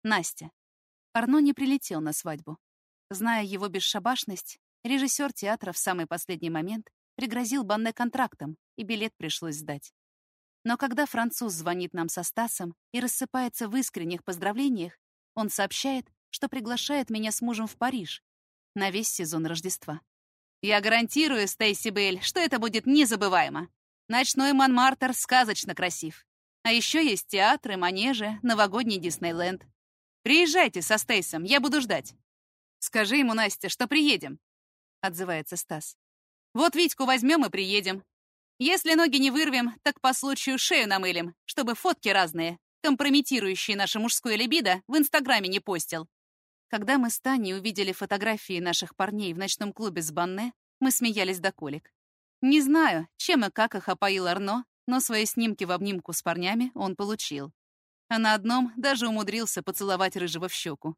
Настя. Арно не прилетел на свадьбу. Зная его бесшабашность, режиссер театра в самый последний момент пригрозил Банне контрактом, и билет пришлось сдать. Но когда француз звонит нам со Стасом и рассыпается в искренних поздравлениях, он сообщает, что приглашает меня с мужем в Париж на весь сезон Рождества. Я гарантирую, Стейси Бейль, что это будет незабываемо. Ночной Монмартр сказочно красив. А еще есть театры, манежи, новогодний Диснейленд. Приезжайте со Стейсом, я буду ждать. Скажи ему, Настя, что приедем, отзывается Стас. Вот Витьку возьмем и приедем. Если ноги не вырвем, так по случаю шею намылим, чтобы фотки разные, компрометирующие наше мужское либидо, в Инстаграме не постил. Когда мы с Таней увидели фотографии наших парней в ночном клубе с Банне, мы смеялись до колик. Не знаю, чем и как их опоил Арно, но свои снимки в обнимку с парнями он получил. А на одном даже умудрился поцеловать рыжего в щеку.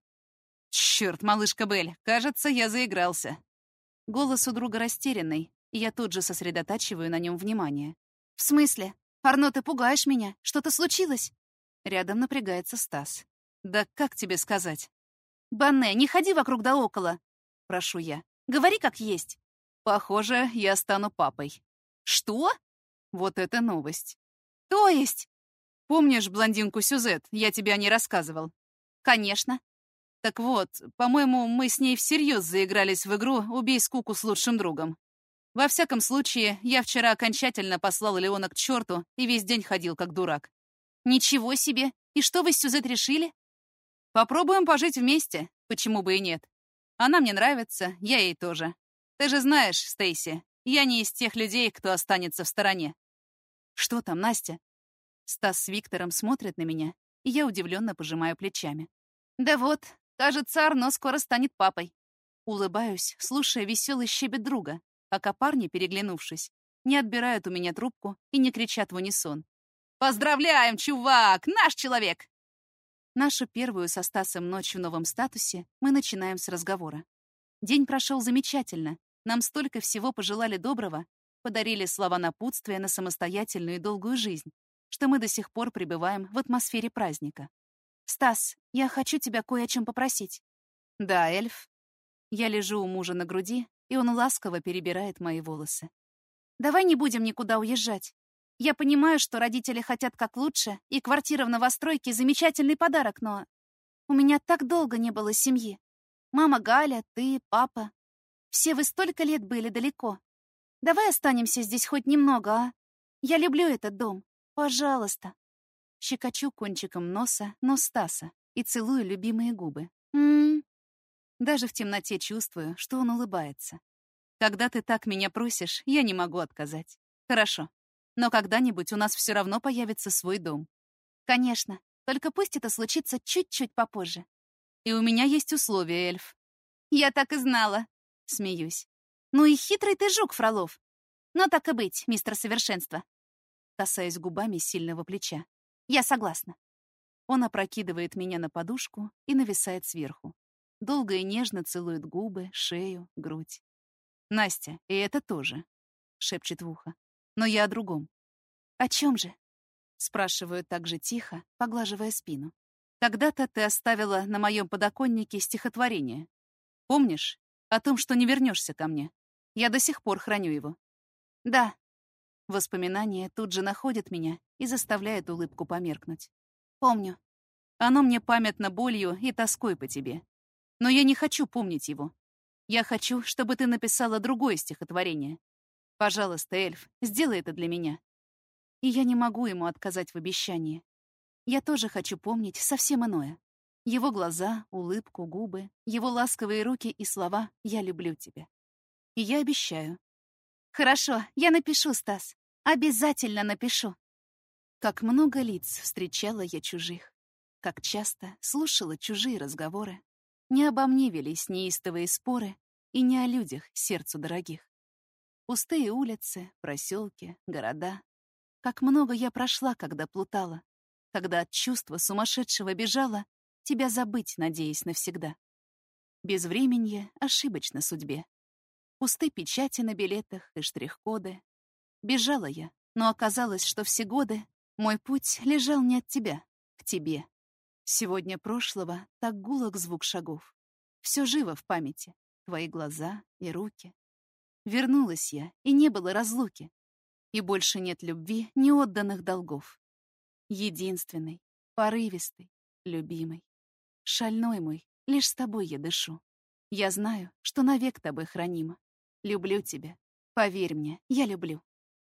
Черт, малышка Белль, кажется, я заигрался. Голос у друга растерянный, и я тут же сосредотачиваю на нем внимание. «В смысле? Арно, ты пугаешь меня. Что-то случилось?» Рядом напрягается Стас. «Да как тебе сказать?» «Банне, не ходи вокруг да около!» Прошу я. «Говори как есть!» «Похоже, я стану папой». «Что?» Вот это новость. «То есть?» «Помнишь блондинку Сюзет? Я тебе о ней рассказывал». «Конечно». Так вот, по-моему, мы с ней всерьез заигрались в игру «Убей скуку с лучшим другом». Во всяком случае, я вчера окончательно послал Леона к черту и весь день ходил как дурак. «Ничего себе! И что вы с Сюзет решили?» «Попробуем пожить вместе, почему бы и нет. Она мне нравится, я ей тоже. Ты же знаешь, Стейси, я не из тех людей, кто останется в стороне». «Что там, Настя?» Стас с Виктором смотрят на меня, и я удивленно пожимаю плечами. «Да вот, кажется, Арно скоро станет папой». Улыбаюсь, слушая веселый щебет друга, пока парни, переглянувшись, не отбирают у меня трубку и не кричат в унисон. «Поздравляем, чувак! Наш человек!» Нашу первую со Стасом ночь в новом статусе мы начинаем с разговора. День прошел замечательно. Нам столько всего пожелали доброго, подарили слова напутствия на самостоятельную и долгую жизнь, что мы до сих пор пребываем в атмосфере праздника. «Стас, я хочу тебя кое о чем попросить». «Да, эльф». Я лежу у мужа на груди, и он ласково перебирает мои волосы. «Давай не будем никуда уезжать. Я понимаю, что родители хотят как лучше, и квартира в новостройке — замечательный подарок, но у меня так долго не было семьи. Мама Галя, ты, папа. Все вы столько лет были далеко. Давай останемся здесь хоть немного, а? Я люблю этот дом. Пожалуйста». Щекочу кончиком носа нос Стаса и целую любимые губы. Даже в темноте чувствую, что он улыбается. Когда ты так меня просишь, я не могу отказать. Хорошо. Но когда-нибудь у нас все равно появится свой дом. Конечно. Только пусть это случится чуть-чуть попозже. И у меня есть условия, эльф. Я так и знала. Смеюсь. Ну и хитрый ты жук, Фролов. Но так и быть, мистер Совершенство. Касаясь губами сильного плеча. Я согласна. Он опрокидывает меня на подушку и нависает сверху. Долго и нежно целует губы, шею, грудь. «Настя, и это тоже», — шепчет в ухо. «Но я о другом». «О чем же?» — спрашиваю так же тихо, поглаживая спину. «Когда-то ты оставила на моем подоконнике стихотворение. Помнишь? О том, что не вернешься ко мне. Я до сих пор храню его». «Да». Воспоминание тут же находит меня и заставляет улыбку померкнуть. «Помню. Оно мне памятно болью и тоской по тебе. Но я не хочу помнить его. Я хочу, чтобы ты написала другое стихотворение. Пожалуйста, эльф, сделай это для меня». И я не могу ему отказать в обещании. Я тоже хочу помнить совсем иное. Его глаза, улыбку, губы, его ласковые руки и слова «Я люблю тебя». И я обещаю. «Хорошо, я напишу, Стас. Обязательно напишу». Как много лиц встречала я чужих. Как часто слушала чужие разговоры. Не обо мне велись неистовые споры и не о людях сердцу дорогих. Пустые улицы, проселки, города. Как много я прошла, когда плутала, когда от чувства сумасшедшего бежала, тебя забыть, надеясь навсегда. Безвременье ошибочно судьбе. Пусты печати на билетах и штрих-коды. Бежала я, но оказалось, что все годы мой путь лежал не от тебя, к тебе. Сегодня прошлого так гулок звук шагов. Все живо в памяти, твои глаза и руки. Вернулась я, и не было разлуки. И больше нет любви, неотданных долгов. Единственный, порывистый, любимый. Шальной мой, лишь с тобой я дышу. Я знаю, что навек тобой хранима. Люблю тебя. Поверь мне, я люблю.